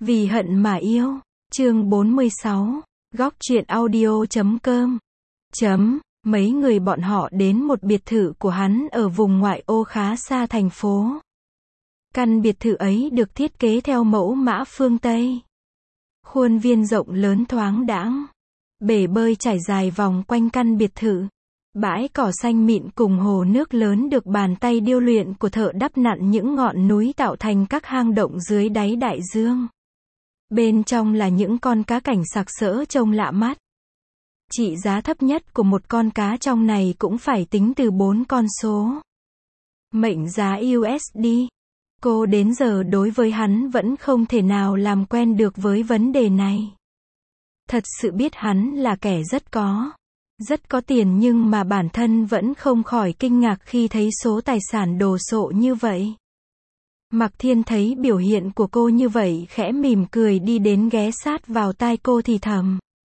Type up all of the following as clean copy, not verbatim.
Vì hận mà yêu. Chương 46. Góc truyện audio.com. Mấy người bọn họ đến một biệt thự của hắn ở vùng ngoại ô khá xa thành phố. Căn biệt thự ấy được thiết kế theo mẫu mã phương Tây. Khuôn viên rộng lớn thoáng đãng. Bể bơi trải dài vòng quanh căn biệt thự. Bãi cỏ xanh mịn cùng hồ nước lớn được bàn tay điêu luyện của thợ đắp nặn những ngọn núi tạo thành các hang động dưới đáy đại dương. Bên trong là những con cá cảnh sặc sỡ trông lạ mắt. Trị giá thấp nhất của một con cá trong này cũng phải tính từ 4 con số. Mệnh giá USD. Cô đến giờ đối với hắn vẫn không thể nào làm quen được với vấn đề này. Thật sự biết hắn là kẻ rất có tiền, nhưng mà bản thân vẫn không khỏi kinh ngạc khi thấy số tài sản đồ sộ như vậy. Mạc Thiên thấy biểu hiện của cô như vậy khẽ mỉm cười đi đến ghé sát vào tai cô thì thầm.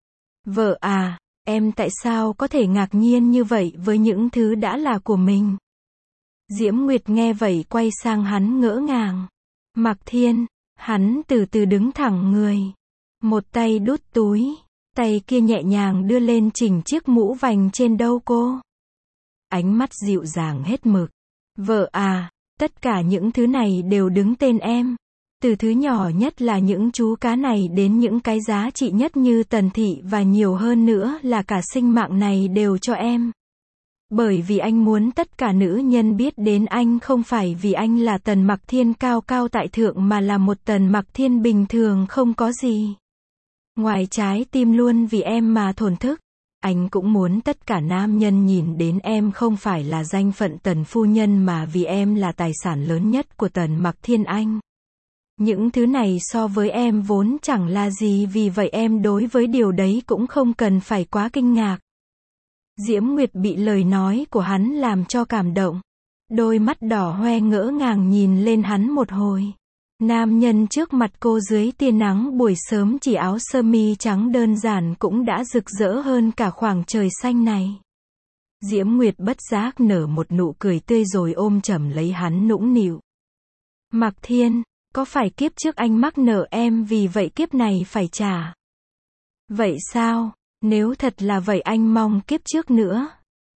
Vợ à, em tại sao có thể ngạc nhiên như vậy với những thứ đã là của mình? Diễm Nguyệt nghe vậy quay sang hắn ngỡ ngàng. Mạc Thiên, hắn từ từ đứng thẳng người. Một tay đút túi, tay kia nhẹ nhàng đưa lên chỉnh chiếc mũ vành trên đầu cô. Ánh mắt dịu dàng hết mực. Vợ à, tất cả những thứ này đều đứng tên em. Từ thứ nhỏ nhất là những chú cá này đến những cái giá trị nhất như Tần Thị và nhiều hơn nữa là cả sinh mạng này đều cho em. Bởi vì anh muốn tất cả nữ nhân biết đến anh không phải vì anh là Tần Mạc Thiên cao cao tại thượng mà là một Tần Mạc Thiên bình thường không có gì. Ngoài trái tim luôn vì em mà thổn thức. Anh cũng muốn tất cả nam nhân nhìn đến em không phải là danh phận Tần phu nhân mà vì em là tài sản lớn nhất của Tần Mạc Thiên anh. Những thứ này so với em vốn chẳng là gì, vì vậy em đối với điều đấy cũng không cần phải quá kinh ngạc. Diễm Nguyệt bị lời nói của hắn làm cho cảm động. Đôi mắt đỏ hoe ngỡ ngàng nhìn lên hắn một hồi. Nam nhân trước mặt cô dưới tia nắng buổi sớm chỉ áo sơ mi trắng đơn giản cũng đã rực rỡ hơn cả khoảng trời xanh này. Diễm Nguyệt bất giác nở một nụ cười tươi rồi ôm chầm lấy hắn nũng nịu. Mạc Thiên, có phải kiếp trước anh mắc nợ em vì vậy kiếp này phải trả? Vậy sao? Nếu thật là vậy anh mong kiếp trước nữa.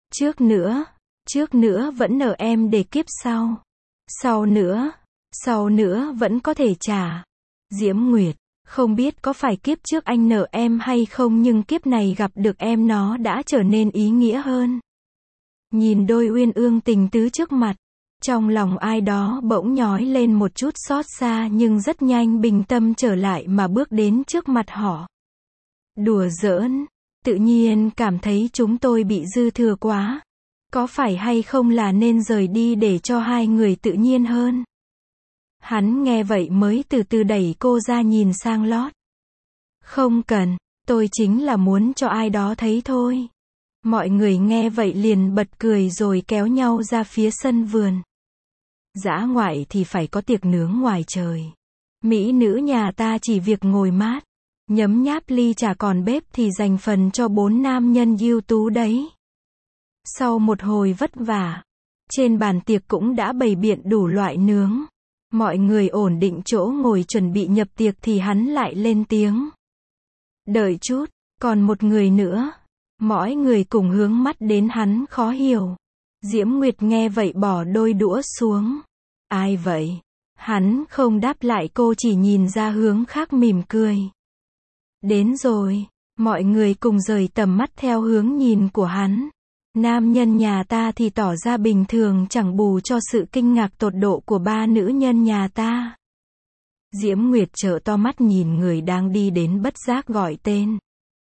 Trước nữa vẫn nợ em để kiếp sau. Sau nữa vẫn có thể trả. Diễm Nguyệt, không biết có phải kiếp trước anh nợ em hay không, nhưng kiếp này gặp được em nó đã trở nên ý nghĩa hơn. Nhìn đôi uyên ương tình tứ trước mặt, trong lòng ai đó bỗng nhói lên một chút xót xa, nhưng rất nhanh bình tâm trở lại mà bước đến trước mặt họ. Đùa giỡn, tự nhiên cảm thấy chúng tôi bị dư thừa quá. Có phải hay không là nên rời đi để cho hai người tự nhiên hơn? Hắn nghe vậy mới từ từ đẩy cô ra nhìn sang Lót. Không cần, tôi chính là muốn cho ai đó thấy thôi. Mọi người nghe vậy liền bật cười rồi kéo nhau ra phía sân vườn. Dã ngoại thì phải có tiệc nướng ngoài trời. Mỹ nữ nhà ta chỉ việc ngồi mát, nhấm nháp ly trà, còn bếp thì dành phần cho 4 nam nhân ưu tú đấy. Sau một hồi vất vả, trên bàn tiệc cũng đã bày biện đủ loại nướng. Mọi người ổn định chỗ ngồi chuẩn bị nhập tiệc thì hắn lại lên tiếng. Đợi chút, còn một người nữa. Mọi người cùng hướng mắt đến hắn khó hiểu. Diễm Nguyệt nghe vậy bỏ đôi đũa xuống. Ai vậy? Hắn không đáp lại, cô chỉ nhìn ra hướng khác mỉm cười. Đến rồi, mọi người cùng rời tầm mắt theo hướng nhìn của hắn. Nam nhân nhà ta thì tỏ ra bình thường, chẳng bù cho sự kinh ngạc tột độ của 3 nữ nhân nhà ta. Diễm Nguyệt trợn to mắt nhìn người đang đi đến, bất giác gọi tên.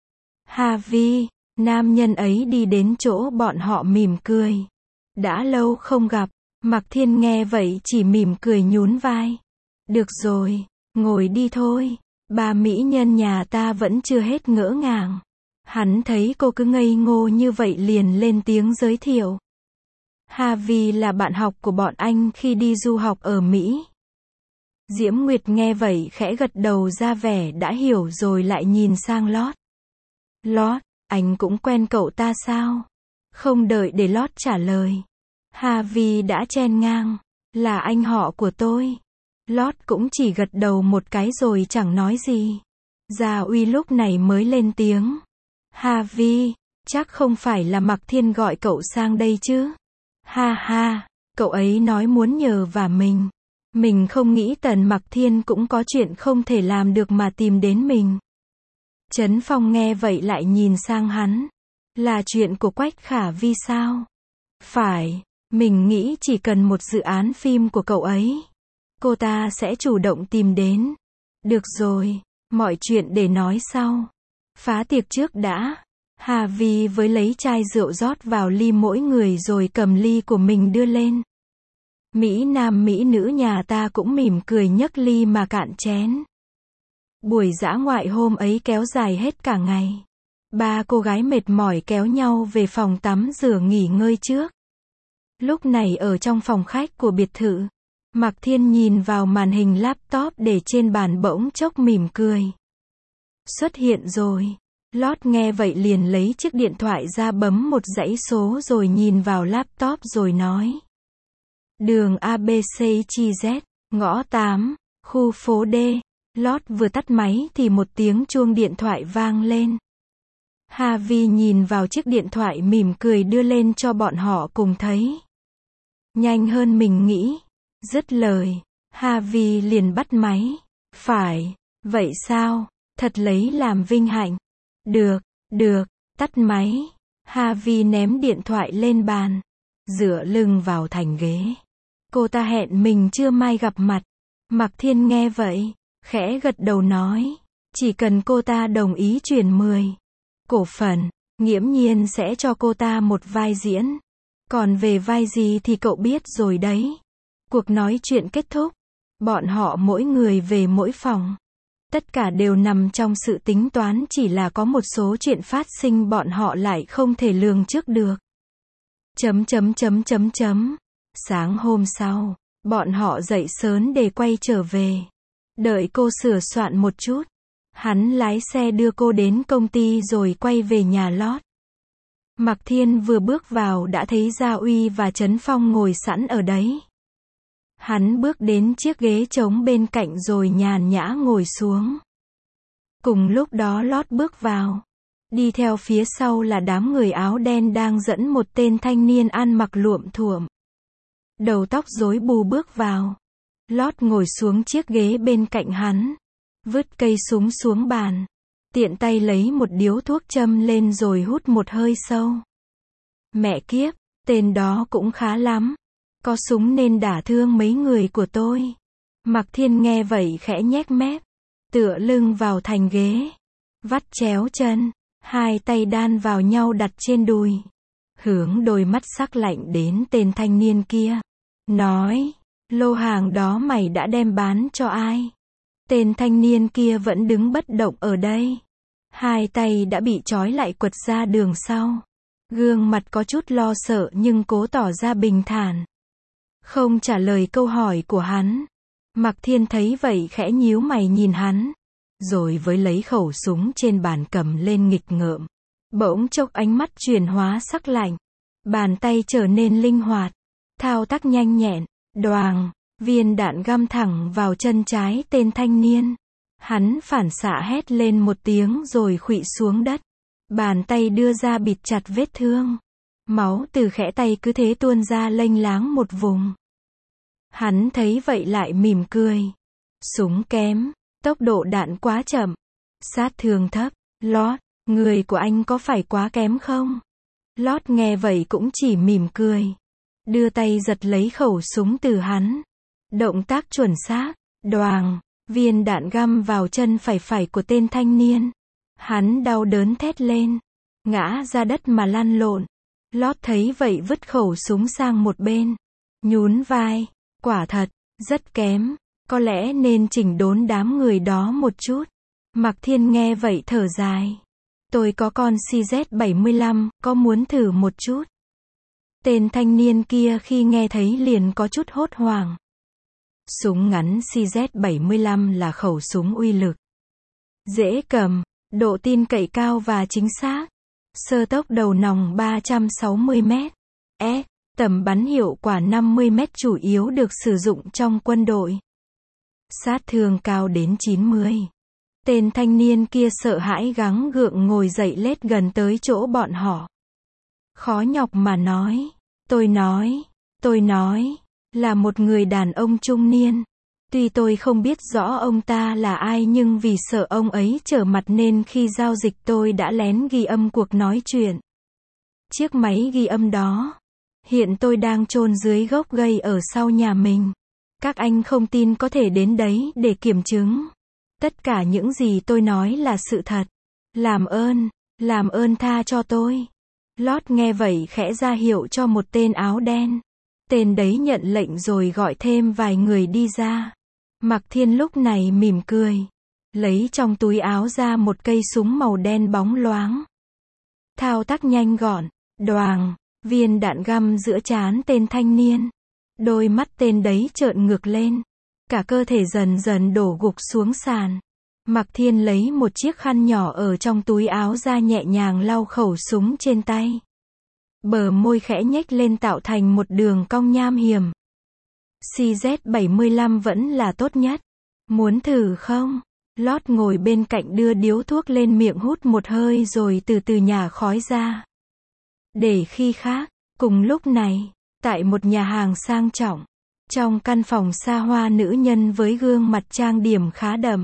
Harvey, nam nhân ấy đi đến chỗ bọn họ mỉm cười. Đã lâu không gặp. Mạc Thiên nghe vậy chỉ mỉm cười nhún vai. Được rồi, ngồi đi thôi. 3 mỹ nhân nhà ta vẫn chưa hết ngỡ ngàng. Hắn thấy cô cứ ngây ngô như vậy liền lên tiếng giới thiệu. Harvey là bạn học của bọn anh khi đi du học ở Mỹ. Diễm Nguyệt nghe vậy khẽ gật đầu ra vẻ đã hiểu rồi lại nhìn sang Lót. Lót, anh cũng quen cậu ta sao? Không đợi để Lót trả lời, Harvey đã chen ngang. Là anh họ của tôi. Lót cũng chỉ gật đầu một cái rồi chẳng nói gì. Gia Uy lúc này mới lên tiếng. Harvey, chắc không phải là Mạc Thiên gọi cậu sang đây chứ? Ha ha, cậu ấy nói muốn nhờ vả mình. Mình không nghĩ Tần Mạc Thiên cũng có chuyện không thể làm được mà tìm đến mình. Trấn Phong nghe vậy lại nhìn sang hắn. Là chuyện của Quách Khả Vi sao? Phải, mình nghĩ chỉ cần một dự án phim của cậu ấy, cô ta sẽ chủ động tìm đến. Được rồi, mọi chuyện để nói sau. Phá tiệc trước đã. Hà Vi với lấy chai rượu rót vào ly mỗi người rồi cầm ly của mình đưa lên. Mỹ nam mỹ nữ nhà ta cũng mỉm cười nhấc ly mà cạn chén. Buổi dã ngoại hôm ấy kéo dài hết cả ngày. Ba cô gái mệt mỏi kéo nhau về phòng tắm rửa nghỉ ngơi trước. Lúc này ở trong phòng khách của biệt thự, Mạc Thiên nhìn vào màn hình laptop để trên bàn bỗng chốc mỉm cười. Xuất hiện rồi. Lót nghe vậy liền lấy chiếc điện thoại ra bấm một dãy số rồi nhìn vào laptop rồi nói. Đường ABCYZ, ngõ 8, khu phố D. Lót vừa tắt máy thì một tiếng chuông điện thoại vang lên. Harvey nhìn vào chiếc điện thoại mỉm cười đưa lên cho bọn họ cùng thấy. Nhanh hơn mình nghĩ. Dứt lời, Harvey liền bắt máy. Phải, vậy sao? Thật lấy làm vinh hạnh. Được, tắt máy. Harvey ném điện thoại lên bàn. Dựa lưng vào thành ghế. Cô ta hẹn mình trưa mai gặp mặt. Mạc Thiên nghe vậy, khẽ gật đầu nói. Chỉ cần cô ta đồng ý chuyển 10 cổ phần, nghiễm nhiên sẽ cho cô ta một vai diễn. Còn về vai gì thì cậu biết rồi đấy. Cuộc nói chuyện kết thúc. Bọn họ mỗi người về mỗi phòng. Tất cả đều nằm trong sự tính toán, chỉ là có một số chuyện phát sinh bọn họ lại không thể lường trước được. Sáng hôm sau, bọn họ dậy sớm để quay trở về. Đợi cô sửa soạn một chút. Hắn lái xe đưa cô đến công ty rồi quay về nhà Lót. Mạc Thiên vừa bước vào đã thấy Gia Uy và Trấn Phong ngồi sẵn ở đấy. Hắn bước đến chiếc ghế trống bên cạnh rồi nhàn nhã ngồi xuống. Cùng lúc đó Lót bước vào. Đi theo phía sau là đám người áo đen đang dẫn một tên thanh niên ăn mặc luộm thuộm. Đầu tóc rối bù bước vào. Lót ngồi xuống chiếc ghế bên cạnh hắn. Vứt cây súng xuống bàn. Tiện tay lấy một điếu thuốc châm lên rồi hút một hơi sâu. Mẹ kiếp, tên đó cũng khá lắm. Có súng nên đả thương mấy người của tôi. Mạc Thiên nghe vậy khẽ nhếch mép. Tựa lưng vào thành ghế. Vắt chéo chân. Hai tay đan vào nhau đặt trên đùi. Hướng đôi mắt sắc lạnh đến tên thanh niên kia. Nói, lô hàng đó mày đã đem bán cho ai? Tên thanh niên kia vẫn đứng bất động ở đây. Hai tay đã bị trói lại quật ra đường sau. Gương mặt có chút lo sợ nhưng cố tỏ ra bình thản. Không trả lời câu hỏi của hắn. Mạc Thiên thấy vậy khẽ nhíu mày nhìn hắn. Rồi với lấy khẩu súng trên bàn cầm lên nghịch ngợm. Bỗng chốc ánh mắt chuyển hóa sắc lạnh. Bàn tay trở nên linh hoạt. Thao tác nhanh nhẹn. Đoàng, viên đạn găm thẳng vào chân trái tên thanh niên. Hắn phản xạ hét lên một tiếng rồi khuỵu xuống đất. Bàn tay đưa ra bịt chặt vết thương. Máu từ khẽ tay cứ thế tuôn ra lênh láng một vùng. Hắn thấy vậy lại mỉm cười. Súng kém, tốc độ đạn quá chậm, sát thương thấp. Lót, người của anh có phải quá kém không? Lót nghe vậy cũng chỉ mỉm cười. Đưa tay giật lấy khẩu súng từ hắn. Động tác chuẩn xác. Đoàng, viên đạn găm vào chân phải của tên thanh niên. Hắn đau đớn thét lên. Ngã ra đất mà lăn lộn. Lót thấy vậy vứt khẩu súng sang một bên. Nhún vai. Quả thật, rất kém. Có lẽ nên chỉnh đốn đám người đó một chút. Mạc Thiên nghe vậy thở dài. Tôi có con CZ75, có muốn thử một chút? Tên thanh niên kia khi nghe thấy liền có chút hốt hoảng. Súng ngắn CZ75 là khẩu súng uy lực. Dễ cầm, độ tin cậy cao và chính xác. Sơ tốc đầu nòng 360 m. Tầm bắn hiệu quả 50 m chủ yếu được sử dụng trong quân đội. sát thương cao đến 90. Tên thanh niên kia sợ hãi gắng gượng ngồi dậy lết gần tới chỗ bọn họ. Khó nhọc mà nói. Tôi nói, là một người đàn ông trung niên. Tuy tôi không biết rõ ông ta là ai nhưng vì sợ ông ấy trở mặt nên khi giao dịch tôi đã lén ghi âm cuộc nói chuyện. Chiếc máy ghi âm đó, hiện tôi đang chôn dưới gốc cây ở sau nhà mình. Các anh không tin có thể đến đấy để kiểm chứng. Tất cả những gì tôi nói là sự thật. Làm ơn tha cho tôi. Lót nghe vậy khẽ ra hiệu cho một tên áo đen. Tên đấy nhận lệnh rồi gọi thêm vài người đi ra. Mạc Thiên lúc này mỉm cười, lấy trong túi áo ra một cây súng màu đen bóng loáng. Thao tác nhanh gọn, đoàng, viên đạn găm giữa trán tên thanh niên. Đôi mắt tên đấy trợn ngược lên, cả cơ thể dần dần đổ gục xuống sàn. Mạc Thiên lấy một chiếc khăn nhỏ ở trong túi áo ra nhẹ nhàng lau khẩu súng trên tay. Bờ môi khẽ nhếch lên tạo thành một đường cong nham hiểm. CZ75 vẫn là tốt nhất. Muốn thử không? Lót ngồi bên cạnh đưa điếu thuốc lên miệng hút một hơi rồi từ từ nhả khói ra. Để khi khác, cùng lúc này, tại một nhà hàng sang trọng, trong căn phòng xa hoa nữ nhân với gương mặt trang điểm khá đậm.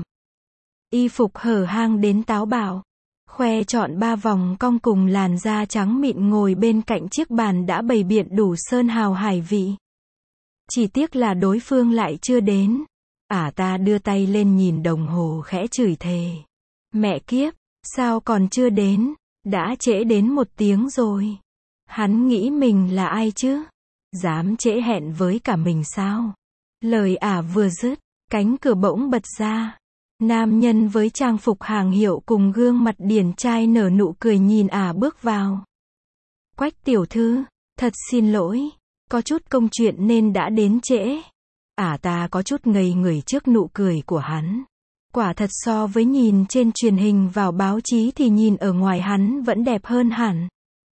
Y phục hở hang đến táo bạo, khoe trọn 3 vòng cong cùng làn da trắng mịn ngồi bên cạnh chiếc bàn đã bày biện đủ sơn hào hải vị. Chỉ tiếc là đối phương lại chưa đến. Ta đưa tay lên nhìn đồng hồ khẽ chửi thề. Mẹ kiếp, sao còn chưa đến, đã trễ đến 1 tiếng rồi. Hắn nghĩ mình là ai chứ? Dám trễ hẹn với cả mình sao? Lời vừa dứt, cánh cửa bỗng bật ra. Nam nhân với trang phục hàng hiệu cùng gương mặt điển trai nở nụ cười nhìn bước vào. Quách tiểu thư, thật xin lỗi, có chút công chuyện nên đã đến trễ. Ta có chút ngây người trước nụ cười của hắn. Quả thật so với nhìn trên truyền hình vào báo chí thì nhìn ở ngoài hắn vẫn đẹp hơn hẳn.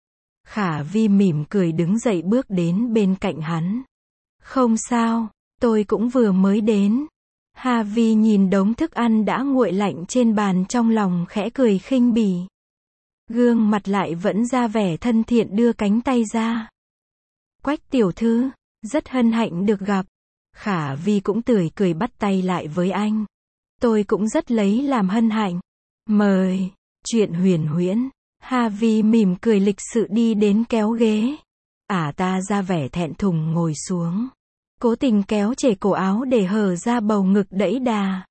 Khả Vi mỉm cười đứng dậy bước đến bên cạnh hắn. Không sao, tôi cũng vừa mới đến. Hà Vi nhìn đống thức ăn đã nguội lạnh trên bàn trong lòng khẽ cười khinh bỉ. Gương mặt lại vẫn ra vẻ thân thiện đưa cánh tay ra. Quách tiểu thư, rất hân hạnh được gặp. Khả Vi cũng tươi cười bắt tay lại với anh. Tôi cũng rất lấy làm hân hạnh. Mời, chuyện huyền huyễn. Hà Vi mỉm cười lịch sự đi đến kéo ghế. Ta ra vẻ thẹn thùng ngồi xuống. Cố tình kéo trễ cổ áo để hở ra bầu ngực đẫy đà.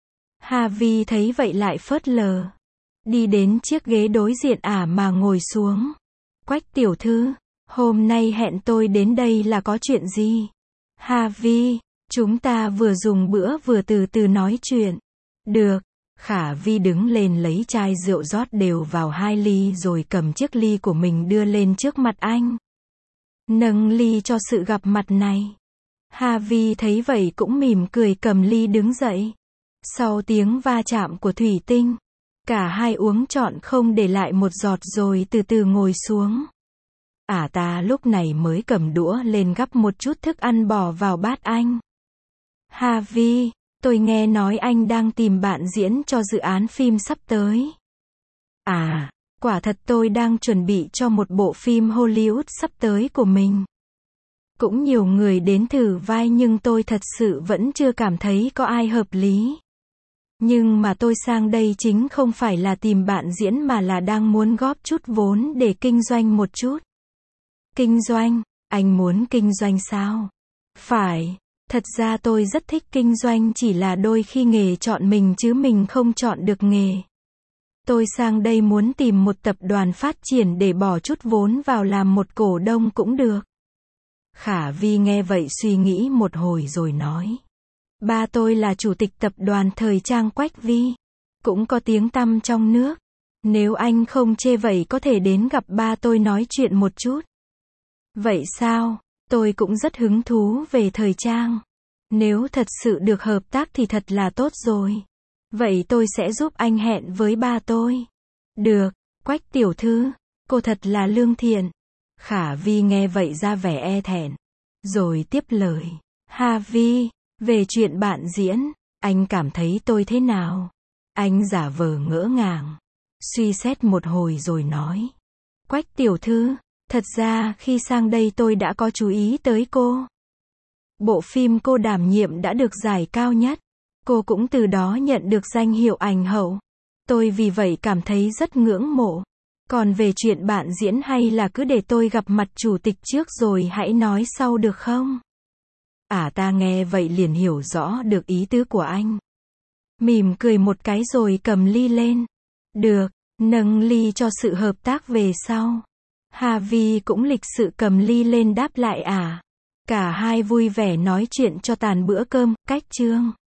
Hà Vi thấy vậy lại phớt lờ. Đi đến chiếc ghế đối diện mà ngồi xuống. Quách tiểu thư, hôm nay hẹn tôi đến đây là có chuyện gì? Hà Vi, chúng ta vừa dùng bữa vừa từ từ nói chuyện. Được. Khả Vi đứng lên lấy chai rượu rót đều vào 2 ly rồi cầm chiếc ly của mình đưa lên trước mặt anh. Nâng ly cho sự gặp mặt này. Hà Vi thấy vậy cũng mỉm cười cầm ly đứng dậy. Sau tiếng va chạm của thủy tinh, cả hai uống trọn không để lại một giọt rồi từ từ ngồi xuống. Ta lúc này mới cầm đũa lên gắp một chút thức ăn bỏ vào bát anh. Hà Vi, tôi nghe nói anh đang tìm bạn diễn cho dự án phim sắp tới. Quả thật tôi đang chuẩn bị cho một bộ phim Hollywood sắp tới của mình. Cũng nhiều người đến thử vai nhưng tôi thật sự vẫn chưa cảm thấy có ai hợp lý. Nhưng mà tôi sang đây chính không phải là tìm bạn diễn mà là đang muốn góp chút vốn để kinh doanh một chút. Kinh doanh? Anh muốn kinh doanh sao? Phải, thật ra tôi rất thích kinh doanh, chỉ là đôi khi nghề chọn mình chứ mình không chọn được nghề. Tôi sang đây muốn tìm một tập đoàn phát triển để bỏ chút vốn vào làm một cổ đông cũng được. Khả Vi nghe vậy suy nghĩ một hồi rồi nói. Ba tôi là chủ tịch tập đoàn thời trang Quách Vi. Cũng có tiếng tăm trong nước. Nếu anh không chê vậy có thể đến gặp ba tôi nói chuyện một chút. Vậy sao? Tôi cũng rất hứng thú về thời trang. Nếu thật sự được hợp tác thì thật là tốt rồi. Vậy tôi sẽ giúp anh hẹn với ba tôi. Được, Quách tiểu thư, cô thật là lương thiện. Khả Vi nghe vậy ra vẻ e thẹn. Rồi tiếp lời. Hà Vi, về chuyện bạn diễn, Anh cảm thấy tôi thế nào? Anh giả vờ ngỡ ngàng. Suy xét một hồi rồi nói. Quách tiểu thư, thật ra khi sang đây tôi đã có chú ý tới cô. Bộ phim cô đảm nhiệm đã được giải cao nhất. Cô cũng từ đó nhận được danh hiệu ảnh hậu. Tôi vì vậy cảm thấy rất ngưỡng mộ. Còn về chuyện bạn diễn hay là cứ để tôi gặp mặt chủ tịch trước rồi hãy nói sau được không? Ta nghe vậy liền hiểu rõ được ý tứ của anh. Mỉm cười một cái rồi cầm ly lên. Được, nâng ly cho sự hợp tác về sau. Hà Vi cũng lịch sự cầm ly lên đáp lại Cả hai vui vẻ nói chuyện cho tàn bữa cơm, cách chương.